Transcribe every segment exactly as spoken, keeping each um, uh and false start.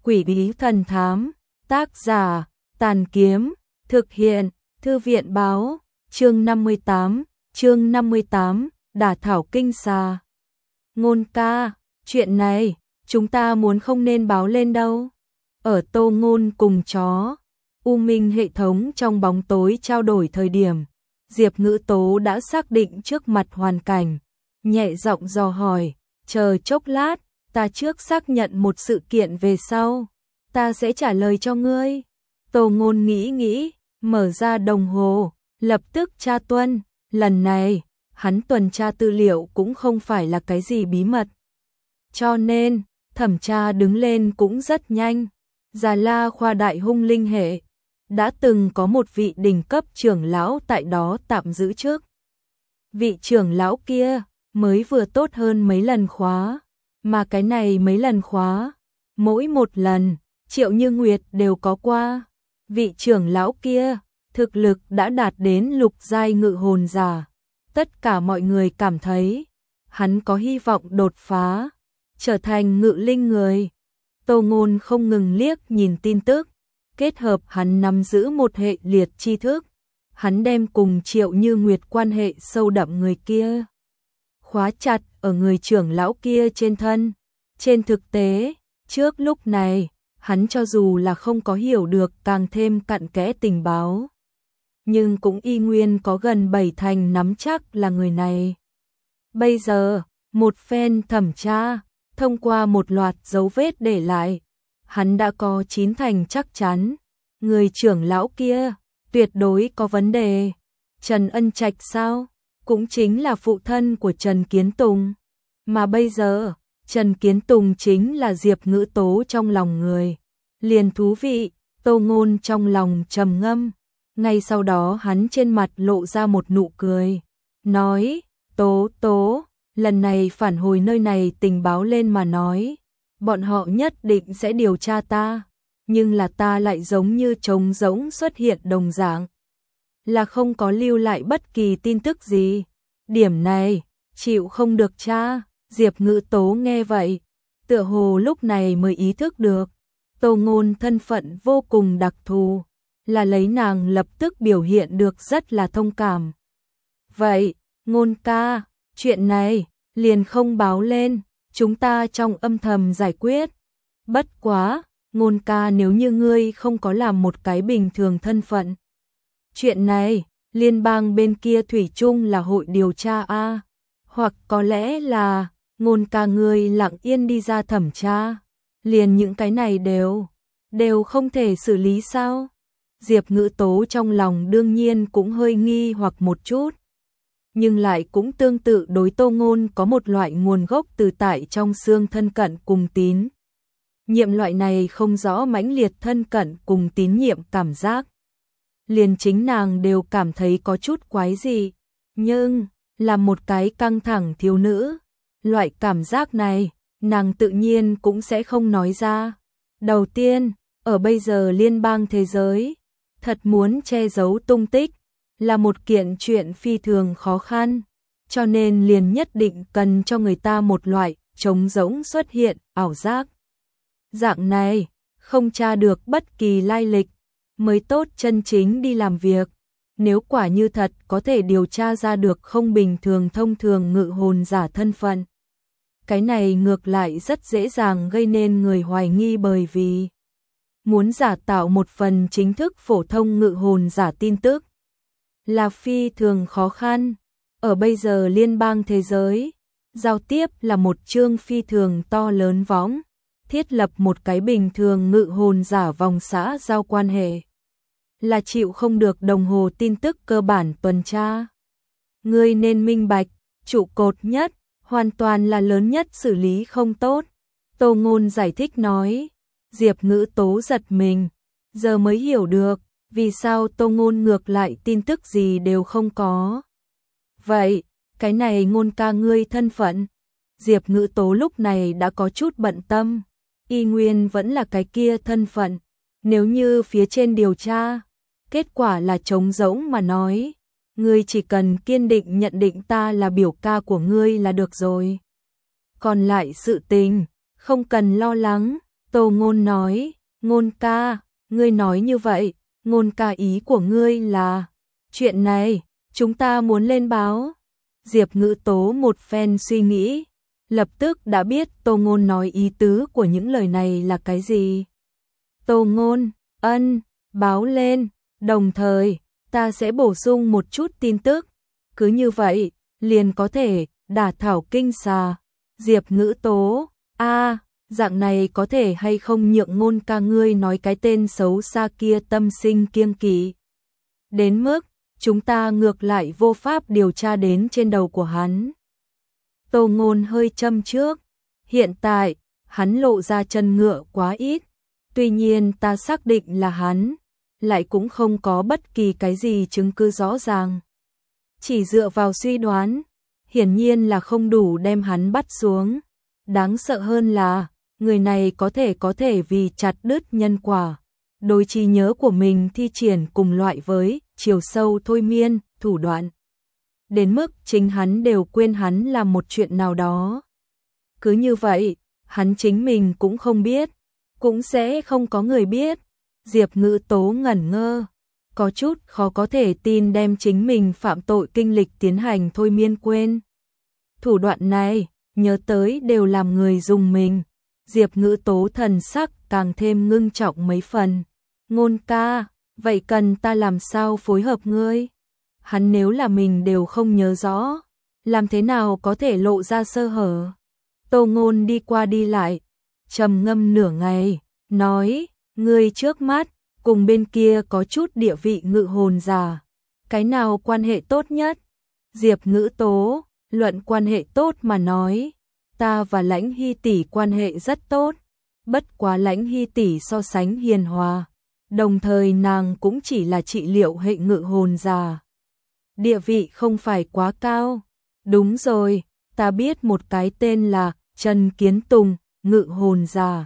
Quỷ bí thần thám, tác giả, Tàn Kiếm, thực hiện, Thư viện báo, chương năm mươi tám, chương năm mươi tám, đả thảo kinh xà. Ngôn ca, chuyện này, chúng ta muốn không nên báo lên đâu. Ở Tô Ngôn cùng chó, U Minh hệ thống trong bóng tối trao đổi thời điểm, Diệp Ngữ Tố đã xác định trước mặt hoàn cảnh, nhẹ giọng dò hỏi, chờ chốc lát, ta trước xác nhận một sự kiện về sau, ta sẽ trả lời cho ngươi. Tô Ngôn nghĩ nghĩ, mở ra đồng hồ, lập tức tra tuân, lần này, hắn tuần tra tư liệu cũng không phải là cái gì bí mật. Cho nên, thẩm tra đứng lên cũng rất nhanh. Già La khoa đại hung linh hệ, đã từng có một vị đỉnh cấp trưởng lão tại đó tạm giữ trước. Vị trưởng lão kia mới vừa tốt hơn mấy lần khóa, mà cái này mấy lần khóa, mỗi một lần, Triệu Như Nguyệt đều có qua. Vị trưởng lão kia, thực lực đã đạt đến lục giai ngự hồn giả. Tất cả mọi người cảm thấy, hắn có hy vọng đột phá, trở thành ngự linh người. Tô Ngôn không ngừng liếc nhìn tin tức, kết hợp hắn nắm giữ một hệ liệt tri thức. Hắn đem cùng Triệu Như Nguyệt quan hệ sâu đậm người kia khóa chặt ở người trưởng lão kia trên thân. Trên thực tế, trước lúc này, hắn cho dù là không có hiểu được càng thêm cặn kẽ tình báo, nhưng cũng y nguyên có gần bảy thành nắm chắc là người này. Bây giờ, một phen thẩm tra, thông qua một loạt dấu vết để lại, hắn đã có chín thành chắc chắn, người trưởng lão kia tuyệt đối có vấn đề. Trần Ân Trạch sao? Cũng chính là phụ thân của Trần Kiến Tùng. Mà bây giờ, Trần Kiến Tùng chính là Diệp Ngữ Tố trong lòng người. Liền thú vị, Tô Ngôn trong lòng trầm ngâm. Ngay sau đó hắn trên mặt lộ ra một nụ cười. Nói, Tố Tố, lần này phản hồi nơi này tình báo lên mà nói. Bọn họ nhất định sẽ điều tra ta. Nhưng là ta lại giống như trống rỗng xuất hiện đồng dạng. Là không có lưu lại bất kỳ tin tức gì. Điểm này, chịu không được cha. Diệp Ngữ Tố nghe vậy, tựa hồ lúc này mới ý thức được. Tô Ngôn thân phận vô cùng đặc thù, là lấy nàng lập tức biểu hiện được rất là thông cảm. Vậy, Ngôn ca, chuyện này, liền không báo lên, chúng ta trong âm thầm giải quyết. Bất quá, Ngôn ca nếu như ngươi không có làm một cái bình thường thân phận. Chuyện này, liên bang bên kia thủy chung là hội điều tra a, hoặc có lẽ là Ngôn ca ngươi lặng yên đi ra thẩm tra, liền những cái này đều đều không thể xử lý sao? Diệp Ngữ Tố trong lòng đương nhiên cũng hơi nghi hoặc một chút, nhưng lại cũng tương tự đối Tô Ngôn có một loại nguồn gốc từ tại trong xương thân cận cùng tín nhiệm, loại này không rõ mãnh liệt thân cận cùng tín nhiệm cảm giác. Liền chính nàng đều cảm thấy có chút quái gì, nhưng là một cái căng thẳng thiếu nữ, loại cảm giác này, nàng tự nhiên cũng sẽ không nói ra. Đầu tiên, ở bây giờ liên bang thế giới, thật muốn che giấu tung tích, là một kiện chuyện phi thường khó khăn, cho nên liền nhất định cần cho người ta một loại trống rỗng xuất hiện, ảo giác. Dạng này, không tra được bất kỳ lai lịch, mới tốt chân chính đi làm việc. Nếu quả như thật có thể điều tra ra được không bình thường thông thường ngự hồn giả thân phận, cái này ngược lại rất dễ dàng gây nên người hoài nghi, bởi vì muốn giả tạo một phần chính thức phổ thông ngự hồn giả tin tức là phi thường khó khăn. Ở bây giờ liên bang thế giới, giao tiếp là một chương phi thường to lớn võng, thiết lập một cái bình thường ngự hồn giả vòng xã giao quan hệ là chịu không được đồng hồ tin tức cơ bản tuần tra. Ngươi nên minh bạch, trụ cột nhất, hoàn toàn là lớn nhất xử lý không tốt. Tô Ngôn giải thích nói. Diệp Ngữ Tố giật mình, giờ mới hiểu được, vì sao Tô Ngôn ngược lại tin tức gì đều không có. Vậy, cái này Ngôn ca ngươi thân phận. Diệp Ngữ Tố lúc này đã có chút bận tâm, y nguyên vẫn là cái kia thân phận. Nếu như phía trên điều tra, kết quả là trống rỗng mà nói, ngươi chỉ cần kiên định nhận định ta là biểu ca của ngươi là được rồi. Còn lại sự tình, không cần lo lắng. Tô Ngôn nói, Ngôn ca, ngươi nói như vậy, Ngôn ca ý của ngươi là, chuyện này, chúng ta muốn lên báo. Diệp Ngữ Tố một phen suy nghĩ, lập tức đã biết Tô Ngôn nói ý tứ của những lời này là cái gì. Tô Ngôn, ân, báo lên, đồng thời, ta sẽ bổ sung một chút tin tức. Cứ như vậy, liền có thể đả thảo kinh xà. Diệp Ngữ Tố, a, dạng này có thể hay không nhượng Ngôn ca ngươi nói cái tên xấu xa kia tâm sinh kiêng kỵ. Đến mức, chúng ta ngược lại vô pháp điều tra đến trên đầu của hắn. Tô Ngôn hơi châm trước, hiện tại, hắn lộ ra chân ngựa quá ít, tuy nhiên ta xác định là hắn, lại cũng không có bất kỳ cái gì chứng cứ rõ ràng. Chỉ dựa vào suy đoán, hiển nhiên là không đủ đem hắn bắt xuống. Đáng sợ hơn là, người này có thể có thể vì chặt đứt nhân quả, đối trí nhớ của mình thi triển cùng loại với chiều sâu thôi miên, thủ đoạn. Đến mức chính hắn đều quên hắn làm một chuyện nào đó. Cứ như vậy, hắn chính mình cũng không biết, cũng sẽ không có người biết. Diệp Ngữ Tố ngẩn ngơ, có chút khó có thể tin đem chính mình phạm tội kinh lịch tiến hành thôi miên quên. Thủ đoạn này, nhớ tới đều làm người dùng mình. Diệp Ngữ Tố thần sắc càng thêm ngưng trọng mấy phần. Ngôn ca, vậy cần ta làm sao phối hợp ngươi? Hắn nếu là mình đều không nhớ rõ, làm thế nào có thể lộ ra sơ hở? Tô Ngôn đi qua đi lại, trầm ngâm nửa ngày, nói, ngươi trước mắt, cùng bên kia có chút địa vị ngự hồn giả. Cái nào quan hệ tốt nhất? Diệp Ngữ Tố, luận quan hệ tốt mà nói, ta và Lãnh Hy tỷ quan hệ rất tốt, bất quá Lãnh Hy tỷ so sánh hiền hòa, đồng thời nàng cũng chỉ là trị liệu hệ ngự hồn giả. Địa vị không phải quá cao. Đúng rồi, ta biết một cái tên là Trần Kiến Tùng, ngự hồn giả.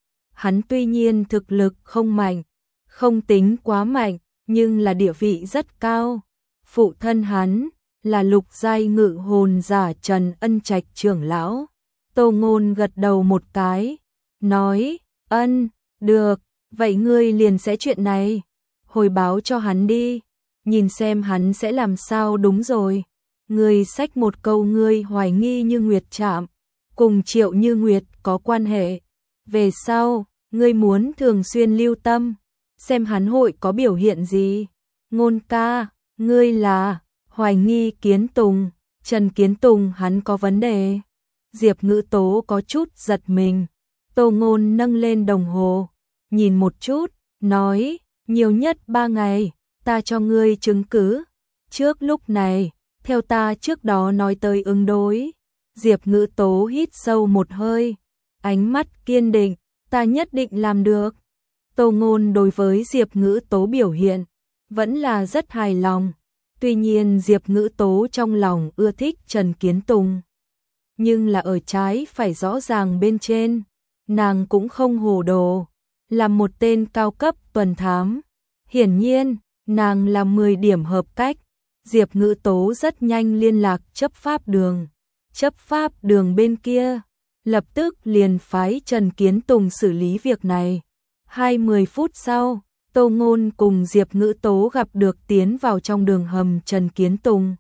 Hắn tuy nhiên thực lực không mạnh, không tính quá mạnh, nhưng là địa vị rất cao. Phụ thân hắn là lục giai ngự hồn giả Trần Ân Trạch trưởng lão. Tô Ngôn gật đầu một cái, nói, ân, được, vậy ngươi liền sẽ chuyện này, hồi báo cho hắn đi, nhìn xem hắn sẽ làm sao. Đúng rồi, ngươi xách một câu ngươi hoài nghi Như Nguyệt Trạm, cùng Triệu Như Nguyệt có quan hệ. Về sau, ngươi muốn thường xuyên lưu tâm, xem hắn hội có biểu hiện gì. Ngôn ca, ngươi là hoài nghi Kiến Tùng, Trần Kiến Tùng hắn có vấn đề. Diệp Ngữ Tố có chút giật mình. Tô Ngôn nâng lên đồng hồ, nhìn một chút, nói, nhiều nhất ba ngày, ta cho ngươi chứng cứ. Trước lúc này, theo ta trước đó nói tới ứng đối. Diệp Ngữ Tố hít sâu một hơi, ánh mắt kiên định, ta nhất định làm được. Tô Ngôn đối với Diệp Ngữ Tố biểu hiện, vẫn là rất hài lòng. Tuy nhiên Diệp Ngữ Tố trong lòng ưa thích Trần Kiến Tùng, nhưng là ở trái phải rõ ràng bên trên, nàng cũng không hồ đồ, làm một tên cao cấp tuần thám. Hiển nhiên, nàng là mười điểm hợp cách. Diệp Ngữ Tố rất nhanh liên lạc chấp pháp đường. Chấp pháp đường bên kia, lập tức liền phái Trần Kiến Tùng xử lý việc này. Hai mươi phút sau, Tô Ngôn cùng Diệp Ngữ Tố gặp được tiến vào trong đường hầm Trần Kiến Tùng.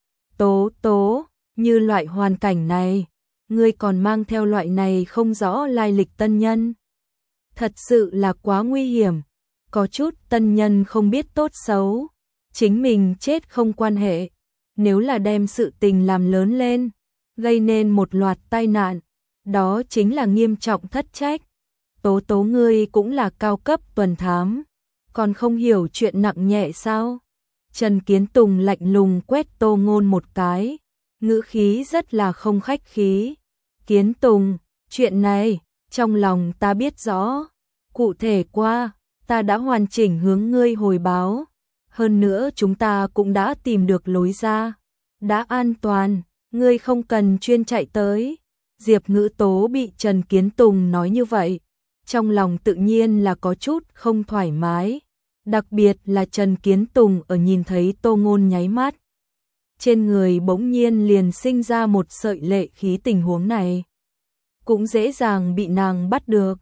Tố Tố, như loại hoàn cảnh này, ngươi còn mang theo loại này không rõ lai lịch tân nhân. Thật sự là quá nguy hiểm, có chút tân nhân không biết tốt xấu, chính mình chết không quan hệ, nếu là đem sự tình làm lớn lên, gây nên một loạt tai nạn, đó chính là nghiêm trọng thất trách. Tố Tố ngươi cũng là cao cấp tuần thám, còn không hiểu chuyện nặng nhẹ sao? Trần Kiến Tùng lạnh lùng quét Tô Ngôn một cái, ngữ khí rất là không khách khí. Kiến Tùng, chuyện này, trong lòng ta biết rõ, cụ thể qua, ta đã hoàn chỉnh hướng ngươi hồi báo, hơn nữa chúng ta cũng đã tìm được lối ra, đã an toàn, ngươi không cần chuyên chạy tới. Diệp Ngữ Tố bị Trần Kiến Tùng nói như vậy, trong lòng tự nhiên là có chút không thoải mái, đặc biệt là Trần Kiến Tùng ở nhìn thấy Tô Ngôn nháy mắt, trên người bỗng nhiên liền sinh ra một sợi lệ khí. Tình huống này cũng dễ dàng bị nàng bắt được.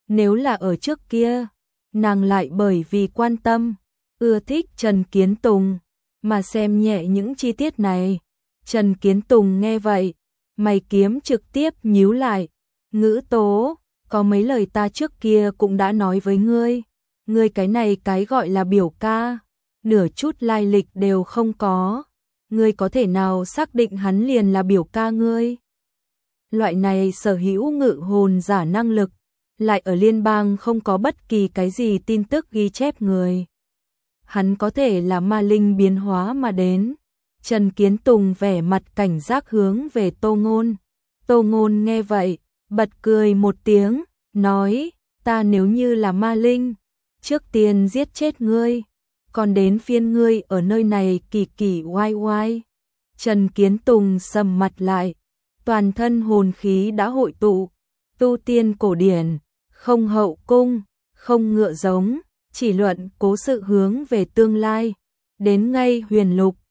Nếu là ở trước kia, nàng lại bởi vì quan tâm, ưa thích Trần Kiến Tùng, mà xem nhẹ những chi tiết này. Trần Kiến Tùng nghe vậy, mày kiếm trực tiếp nhíu lại. Ngữ Tố, có mấy lời ta trước kia cũng đã nói với ngươi. Ngươi cái này cái gọi là biểu ca, nửa chút lai lịch đều không có. Ngươi có thể nào xác định hắn liền là biểu ca ngươi? Loại này sở hữu ngự hồn giả năng lực, lại ở liên bang không có bất kỳ cái gì tin tức ghi chép người. Hắn có thể là ma linh biến hóa mà đến. Trần Kiến Tùng vẻ mặt cảnh giác hướng về Tô Ngôn. Tô Ngôn nghe vậy, bật cười một tiếng, nói, ta nếu như là ma linh, trước tiên giết chết ngươi, còn đến phiên ngươi ở nơi này kỳ kỳ oai oai. Trần Kiến Tùng sầm mặt lại, toàn thân hồn khí đã hội tụ, tu tiên cổ điển, không hậu cung, không ngựa giống, chỉ luận cố sự hướng về tương lai, đến ngay huyền lục,